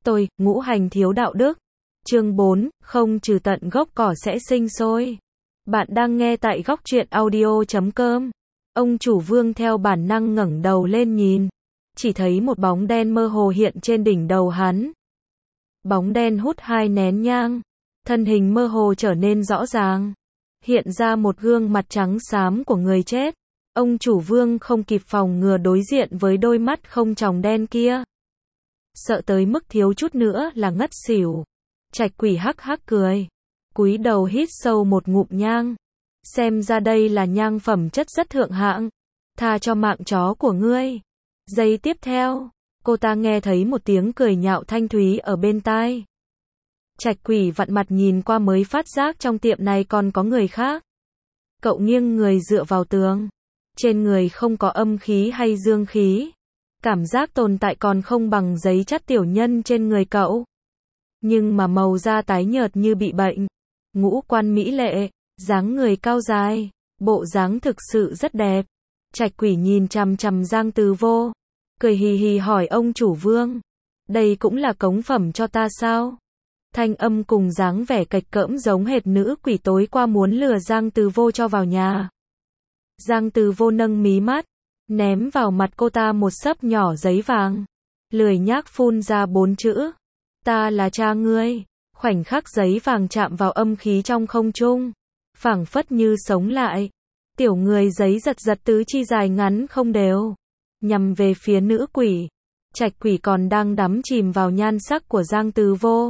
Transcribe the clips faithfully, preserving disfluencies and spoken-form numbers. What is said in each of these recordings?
Tôi, ngũ hành thiếu đạo đức. Chương bốn, không trừ tận gốc cỏ sẽ sinh sôi. Bạn đang nghe tại góc truyện audio chấm com. Ông chủ Vương theo bản năng ngẩng đầu lên nhìn, chỉ thấy một bóng đen mơ hồ hiện trên đỉnh đầu hắn. Bóng đen hút hai nén nhang, thân hình mơ hồ trở nên rõ ràng, hiện ra một gương mặt trắng xám của người chết. Ông chủ Vương không kịp phòng ngừa đối diện với đôi mắt không tròng đen kia, sợ tới mức thiếu chút nữa là ngất xỉu. Trạch Quỷ hắc hắc cười, cúi đầu hít sâu một ngụm nhang. Xem ra đây là nhang phẩm chất rất thượng hạng, tha cho mạng chó của ngươi. Giây tiếp theo, cô ta nghe thấy một tiếng cười nhạo thanh thúy ở bên tai. Trạch Quỷ vặn mặt nhìn qua mới phát giác trong tiệm này còn có người khác. Cậu nghiêng người dựa vào tường, trên người không có âm khí hay dương khí, cảm giác tồn tại còn không bằng giấy chất tiểu nhân trên người cậu. Nhưng mà màu da tái nhợt như bị bệnh, ngũ quan mỹ lệ, dáng người cao dài, bộ dáng thực sự rất đẹp. Trạch Quỷ nhìn chằm chằm Giang Từ Vô, cười hì hì hỏi ông chủ Vương, đây cũng là cống phẩm cho ta sao? Thanh âm cùng dáng vẻ cạch cỡm giống hệt nữ quỷ tối qua muốn lừa Giang Từ Vô cho vào nhà. Giang Từ Vô nâng mí mắt, ném vào mặt cô ta một xấp nhỏ giấy vàng, lười nhác phun ra bốn chữ, ta là cha ngươi. Khoảnh khắc giấy vàng chạm vào âm khí trong không trung, phảng phất như sống lại. Tiểu người giấy giật giật tứ chi dài ngắn không đều, nhằm về phía nữ quỷ. Trạch Quỷ còn đang đắm chìm vào nhan sắc của Giang Từ Vô,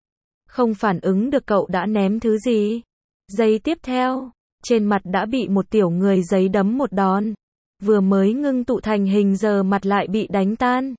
không phản ứng được cậu đã ném thứ gì. Giây tiếp theo, trên mặt đã bị một tiểu người giấy đấm một đòn, vừa mới ngưng tụ thành hình giờ mặt lại bị đánh tan.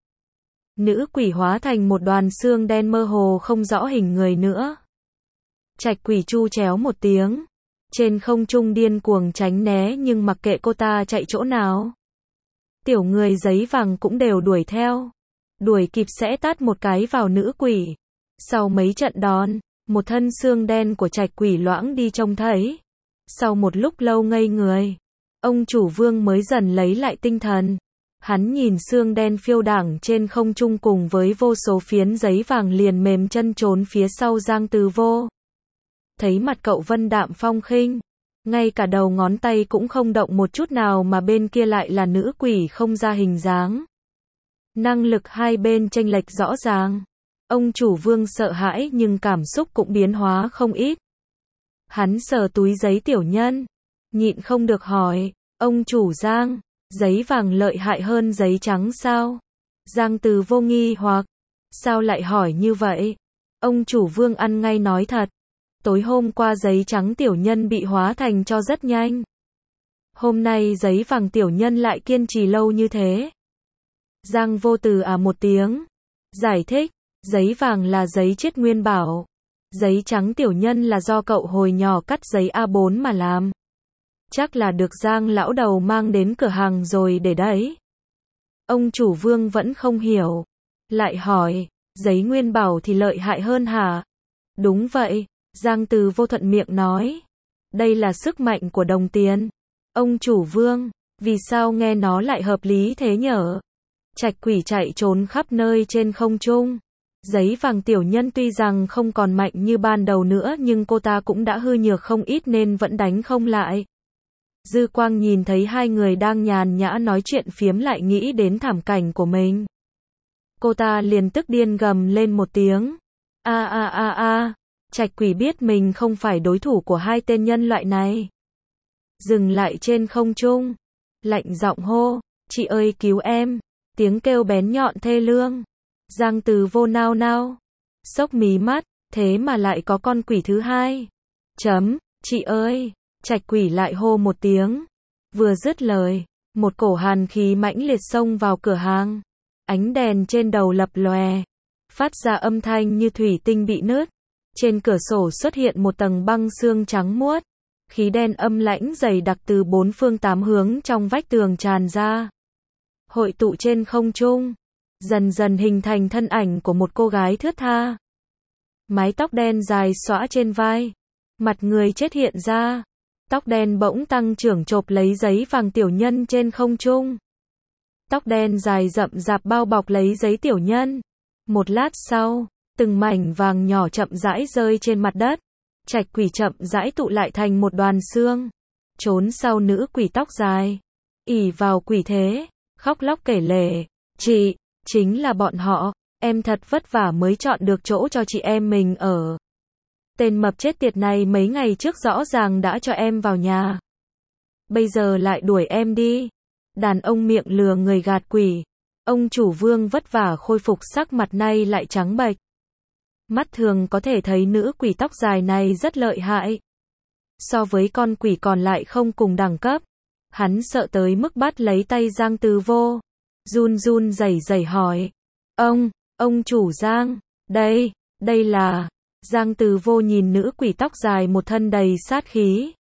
Nữ quỷ hóa thành một đoàn xương đen mơ hồ không rõ hình người nữa. Trạch Quỷ chu chéo một tiếng, trên không trung điên cuồng tránh né nhưng mặc kệ cô ta chạy chỗ nào, tiểu người giấy vàng cũng đều đuổi theo. Đuổi kịp sẽ tát một cái vào nữ quỷ. Sau mấy trận đòn, một thân xương đen của Trạch Quỷ loãng đi trông thấy. Sau một lúc lâu ngây người, ông chủ Vương mới dần lấy lại tinh thần. Hắn nhìn xương đen phiêu đảng trên không trung cùng với vô số phiến giấy vàng liền mềm chân trốn phía sau Giang Từ Vô. Thấy mặt cậu vân đạm phong khinh, ngay cả đầu ngón tay cũng không động một chút nào mà bên kia lại là nữ quỷ không ra hình dáng. Năng lực hai bên chênh lệch rõ ràng. Ông chủ Vương sợ hãi nhưng cảm xúc cũng biến hóa không ít. Hắn sờ túi giấy tiểu nhân, nhịn không được hỏi, ông chủ Giang, giấy vàng lợi hại hơn giấy trắng sao? Giang Từ Vô nghi hoặc, sao lại hỏi như vậy? Ông chủ Vương ăn ngay nói thật, tối hôm qua giấy trắng tiểu nhân bị hóa thành cho rất nhanh. Hôm nay giấy vàng tiểu nhân lại kiên trì lâu như thế. Giang Vô Từ à một tiếng, giải thích, giấy vàng là giấy chiết nguyên bảo, giấy trắng tiểu nhân là do cậu hồi nhỏ cắt giấy A bốn mà làm. Chắc là được Giang lão đầu mang đến cửa hàng rồi để đấy. Ông chủ Vương vẫn không hiểu, lại hỏi, giấy nguyên bảo thì lợi hại hơn hả? Đúng vậy, Giang Từ Vô thuận miệng nói, đây là sức mạnh của đồng tiền. Ông chủ Vương, vì sao nghe nó lại hợp lý thế nhở? Trạch Quỷ chạy trốn khắp nơi trên không trung. Giấy vàng tiểu nhân tuy rằng không còn mạnh như ban đầu nữa nhưng cô ta cũng đã hư nhược không ít nên vẫn đánh không lại. Dư Quang nhìn thấy hai người đang nhàn nhã nói chuyện phiếm lại nghĩ đến thảm cảnh của mình. Cô ta liền tức điên gầm lên một tiếng. A a a a, Trạch Quỷ biết mình không phải đối thủ của hai tên nhân loại này. Dừng lại trên không trung, lạnh giọng hô, chị ơi cứu em, tiếng kêu bén nhọn thê lương. Giang Từ Vô nao nao, sốc mí mắt, thế mà lại có con quỷ thứ hai. Chấm, chị ơi. Trạch Quỷ lại hô một tiếng. Vừa dứt lời, một cổ hàn khí mãnh liệt xông vào cửa hàng. Ánh đèn trên đầu lập lòe, phát ra âm thanh như thủy tinh bị nứt. Trên cửa sổ xuất hiện một tầng băng xương trắng muốt. Khí đen âm lãnh dày đặc từ bốn phương tám hướng trong vách tường tràn ra, hội tụ trên không trung, dần dần hình thành thân ảnh của một cô gái thướt tha. Mái tóc đen dài xõa trên vai, mặt người chết hiện ra. Tóc đen bỗng tăng trưởng chộp lấy giấy vàng tiểu nhân trên không trung. Tóc đen dài rậm rạp bao bọc lấy giấy tiểu nhân. Một lát sau, từng mảnh vàng nhỏ chậm rãi rơi trên mặt đất. Trạch quỷ chậm rãi tụ lại thành một đoàn xương. Trốn sau nữ quỷ tóc dài. ỷ vào quỷ thế, khóc lóc kể lể. Chị, chính là bọn họ. Em thật vất vả mới chọn được chỗ cho chị em mình ở. Tên mập chết tiệt này mấy ngày trước rõ ràng đã cho em vào nhà. Bây giờ lại đuổi em đi. Đàn ông miệng lừa người gạt quỷ. Ông chủ Vương vất vả khôi phục sắc mặt nay lại trắng bệch. Mắt thường có thể thấy nữ quỷ tóc dài này rất lợi hại. So với con quỷ còn lại không cùng đẳng cấp. Hắn sợ tới mức bắt lấy tay Giang Từ Vô. Run run rẩy rẩy hỏi. Ông, ông chủ Giang, đây, đây là... Giang Từ Vô nhìn nữ quỷ tóc dài một thân đầy sát khí.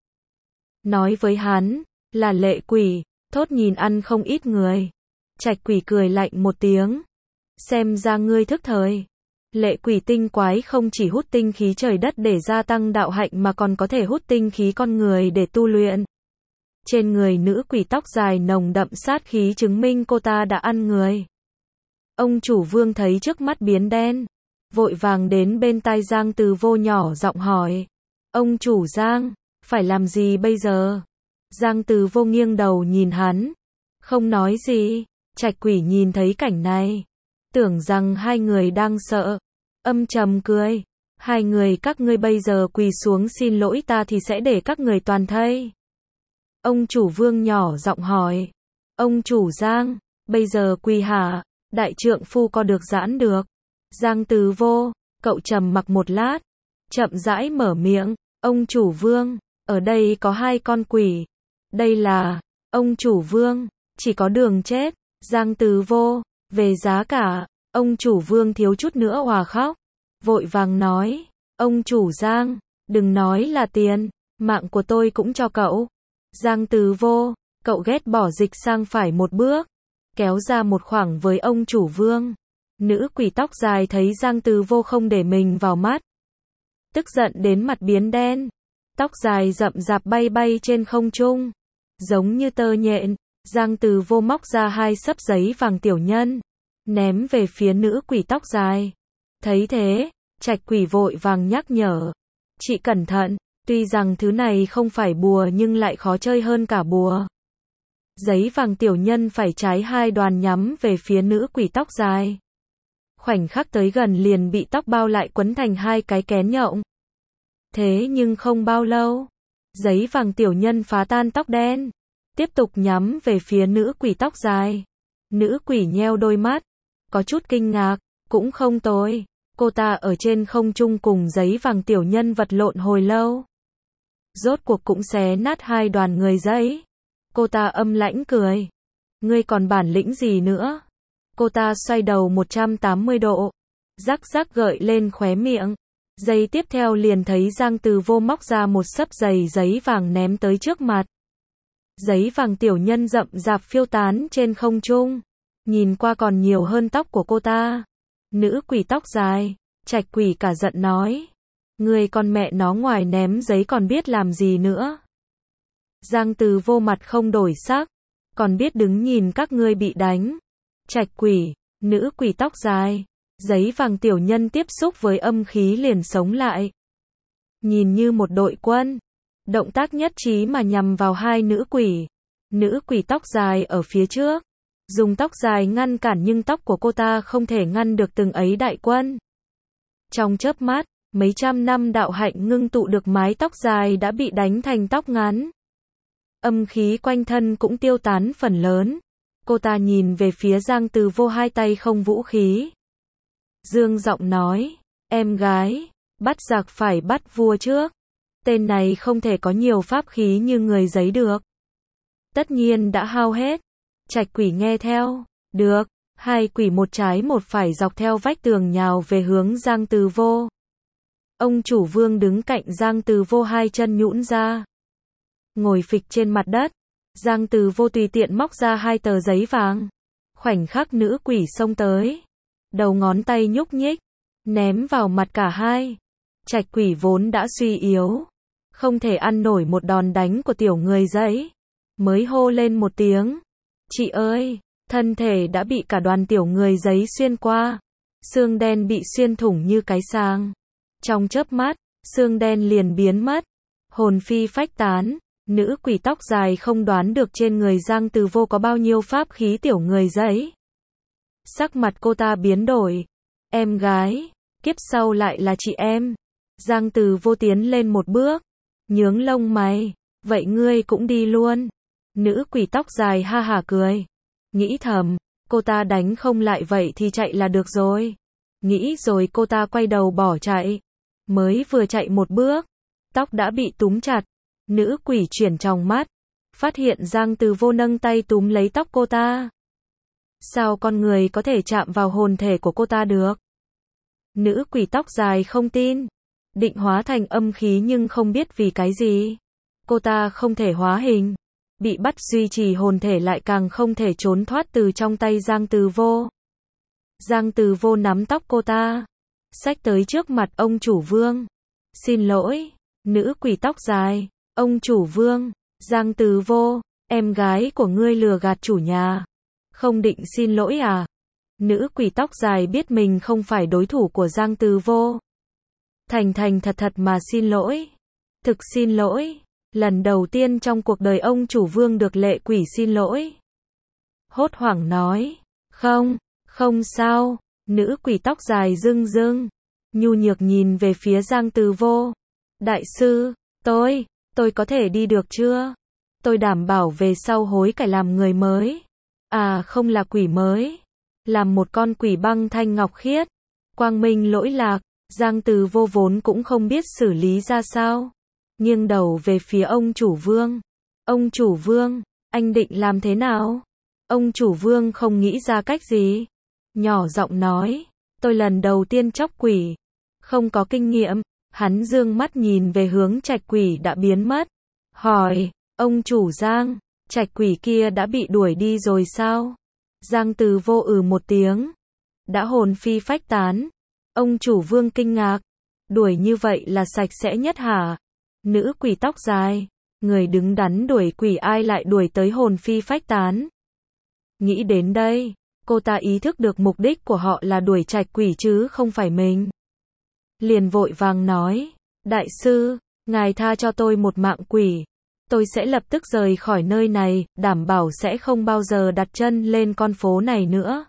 Nói với hắn, là lệ quỷ, thốt nhìn ăn không ít người. Trạch quỷ cười lạnh một tiếng. Xem ra ngươi thức thời. Lệ quỷ tinh quái không chỉ hút tinh khí trời đất để gia tăng đạo hạnh mà còn có thể hút tinh khí con người để tu luyện. Trên người nữ quỷ tóc dài nồng đậm sát khí chứng minh cô ta đã ăn người. Ông chủ Vương thấy trước mắt biến đen. Vội vàng đến bên tai Giang Từ Vô nhỏ giọng hỏi. Ông chủ Giang, phải làm gì bây giờ? Giang Từ Vô nghiêng đầu nhìn hắn. Không nói gì. Trạch quỷ nhìn thấy cảnh này. Tưởng rằng hai người đang sợ. Âm trầm cười. Hai người các ngươi bây giờ quỳ xuống xin lỗi ta thì sẽ để các người toàn thây. Ông chủ Vương nhỏ giọng hỏi. Ông chủ Giang, bây giờ quỳ hả? Đại trượng phu có được giãn được. Giang Từ Vô, cậu trầm mặc một lát. Chậm rãi mở miệng. Ông chủ Vương, ở đây có hai con quỷ. Đây là, ông chủ Vương, chỉ có đường chết. Giang Từ Vô, về giá cả. Ông chủ Vương thiếu chút nữa òa khóc. Vội vàng nói. Ông chủ Giang, đừng nói là tiền. Mạng của tôi cũng cho cậu. Giang Từ Vô, cậu ghét bỏ dịch sang phải một bước. Kéo ra một khoảng với ông chủ Vương. Nữ quỷ tóc dài thấy Giang Từ Vô không để mình vào mắt. Tức giận đến mặt biến đen. Tóc dài rậm rạp bay bay trên không trung. Giống như tơ nhện. Giang Từ Vô móc ra hai xấp giấy vàng tiểu nhân. Ném về phía nữ quỷ tóc dài. Thấy thế, Trạch quỷ vội vàng nhắc nhở. Chị cẩn thận, tuy rằng thứ này không phải bùa nhưng lại khó chơi hơn cả bùa. Giấy vàng tiểu nhân phải trái hai đoàn nhắm về phía nữ quỷ tóc dài. Khoảnh khắc tới gần liền bị tóc bao lại quấn thành hai cái kén nhộng. Thế nhưng không bao lâu, giấy vàng tiểu nhân phá tan tóc đen, tiếp tục nhắm về phía nữ quỷ tóc dài. Nữ quỷ nheo đôi mắt, có chút kinh ngạc, cũng không tồi. Cô ta ở trên không trung cùng giấy vàng tiểu nhân vật lộn hồi lâu. Rốt cuộc cũng xé nát hai đoàn người giấy. Cô ta âm lãnh cười. Ngươi còn bản lĩnh gì nữa? Cô ta xoay đầu một trăm tám mươi độ. Rắc rắc gợi lên khóe miệng. Giây tiếp theo liền thấy Giang Từ Vô móc ra một xấp dày giấy vàng ném tới trước mặt. Giấy vàng tiểu nhân rậm rạp phiêu tán trên không trung. Nhìn qua còn nhiều hơn tóc của cô ta. Nữ quỷ tóc dài, Trạch quỷ cả giận nói. Người con mẹ nó ngoài ném giấy còn biết làm gì nữa. Giang Từ Vô mặt không đổi sắc. Còn biết đứng nhìn các ngươi bị đánh. Trạch quỷ, nữ quỷ tóc dài. Giấy vàng tiểu nhân tiếp xúc với âm khí liền sống lại. Nhìn như một đội quân. Động tác nhất trí mà nhằm vào hai nữ quỷ. Nữ quỷ tóc dài ở phía trước. Dùng tóc dài ngăn cản nhưng tóc của cô ta không thể ngăn được từng ấy đại quân. Trong chớp mắt, mấy trăm năm đạo hạnh ngưng tụ được mái tóc dài đã bị đánh thành tóc ngắn. Âm khí quanh thân cũng tiêu tán phần lớn. Cô ta nhìn về phía Giang Từ Vô hai tay không vũ khí. Dương giọng nói, em gái, bắt giặc phải bắt vua trước. Tên này không thể có nhiều pháp khí như người giấy được. Tất nhiên đã hao hết. Trạch quỷ nghe theo. Được, hai quỷ một trái một phải dọc theo vách tường nhào về hướng Giang Từ Vô. Ông chủ Vương đứng cạnh Giang Từ Vô hai chân nhũn ra. Ngồi phịch trên mặt đất. Giang Từ Vô tùy tiện móc ra hai tờ giấy vàng. Khoảnh khắc nữ quỷ xông tới. Đầu ngón tay nhúc nhích. Ném vào mặt cả hai. Trạch quỷ vốn đã suy yếu. Không thể ăn nổi một đòn đánh của tiểu người giấy. Mới hô lên một tiếng. Chị ơi, thân thể đã bị cả đoàn tiểu người giấy xuyên qua. xương đen bị xuyên thủng như cái sang. Trong chớp mắt, xương đen liền biến mất. Hồn phi phách tán, nữ quỷ tóc dài không đoán được trên người Giang Từ Vô có bao nhiêu pháp khí tiểu người giấy. Sắc mặt cô ta biến đổi. Em gái, kiếp sau lại là chị em. Giang Từ Vô tiến lên một bước, nhướng lông mày, vậy ngươi cũng đi luôn. Nữ quỷ tóc dài ha hả cười. Nghĩ thầm, cô ta đánh không lại vậy thì chạy là được rồi. Nghĩ rồi cô ta quay đầu bỏ chạy. Mới vừa chạy một bước, tóc đã bị túm chặt. Nữ quỷ chuyển tròng mắt, phát hiện Giang Từ Vô nâng tay túm lấy tóc cô ta. Sao con người có thể chạm vào hồn thể của cô ta được? Nữ quỷ tóc dài không tin. Định hóa thành âm khí nhưng không biết vì cái gì. Cô ta không thể hóa hình. Bị bắt duy trì hồn thể lại càng không thể trốn thoát từ trong tay Giang Từ Vô. Giang Từ Vô nắm tóc cô ta, xách tới trước mặt ông chủ Vương. Xin lỗi, nữ quỷ tóc dài. Ông chủ Vương, Giang Từ Vô, em gái của ngươi lừa gạt chủ nhà. Không định xin lỗi à? Nữ quỷ tóc dài biết mình không phải đối thủ của Giang Từ Vô. Thành thành thật thật mà xin lỗi. Thực xin lỗi. Lần đầu tiên trong cuộc đời ông chủ Vương được lệ quỷ xin lỗi. Hốt hoảng nói. Không, không sao. Nữ quỷ tóc dài rưng rưng. Nhu nhược nhìn về phía Giang Từ Vô. Đại sư, tôi, tôi có thể đi được chưa? Tôi đảm bảo về sau hối cải làm người mới. À không là quỷ mới. Làm một con quỷ băng thanh ngọc khiết. Quang minh lỗi lạc. Giang Từ Vô vốn cũng không biết xử lý ra sao. Nghiêng đầu về phía ông chủ Vương. Ông chủ Vương, anh định làm thế nào? Ông chủ Vương không nghĩ ra cách gì. Nhỏ giọng nói, tôi lần đầu tiên chóc quỷ. Không có kinh nghiệm. Hắn dương mắt nhìn về hướng trạch quỷ đã biến mất. Hỏi, ông chủ Giang, trạch quỷ kia đã bị đuổi đi rồi sao? Giang Từ Vô ừ một tiếng. Đã hồn phi phách tán. Ông chủ Vương kinh ngạc. Đuổi như vậy là sạch sẽ nhất hả? Nữ quỷ tóc dài. Người đứng đắn đuổi quỷ ai lại đuổi tới hồn phi phách tán? Nghĩ đến đây, cô ta ý thức được mục đích của họ là đuổi trạch quỷ chứ không phải mình. Liền vội vàng nói, đại sư, ngài tha cho tôi một mạng quỷ. Tôi sẽ lập tức rời khỏi nơi này, đảm bảo sẽ không bao giờ đặt chân lên con phố này nữa.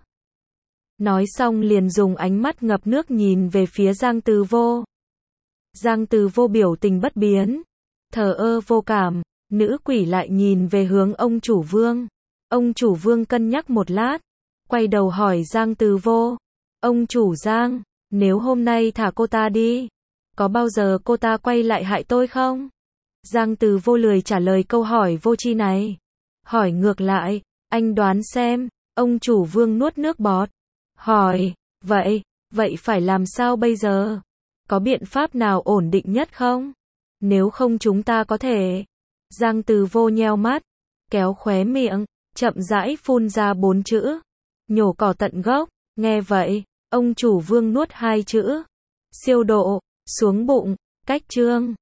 Nói xong liền dùng ánh mắt ngập nước nhìn về phía Giang Từ Vô. Giang Từ Vô biểu tình bất biến, thờ ơ vô cảm. Nữ quỷ lại nhìn về hướng ông chủ Vương. Ông chủ Vương cân nhắc một lát, quay đầu hỏi Giang Từ Vô. Ông chủ Giang, nếu hôm nay thả cô ta đi, có bao giờ cô ta quay lại hại tôi không? Giang Từ Vô lười trả lời câu hỏi vô tri này. Hỏi ngược lại, anh đoán xem. Ông chủ Vương nuốt nước bọt. Hỏi, vậy, vậy phải làm sao bây giờ? Có biện pháp nào ổn định nhất không? Nếu không chúng ta có thể. Giang Từ Vô nheo mắt, kéo khóe miệng, chậm rãi phun ra bốn chữ. Nhổ cỏ tận gốc. Nghe vậy, ông chủ Vương nuốt hai chữ. Siêu độ, xuống bụng, cách chương.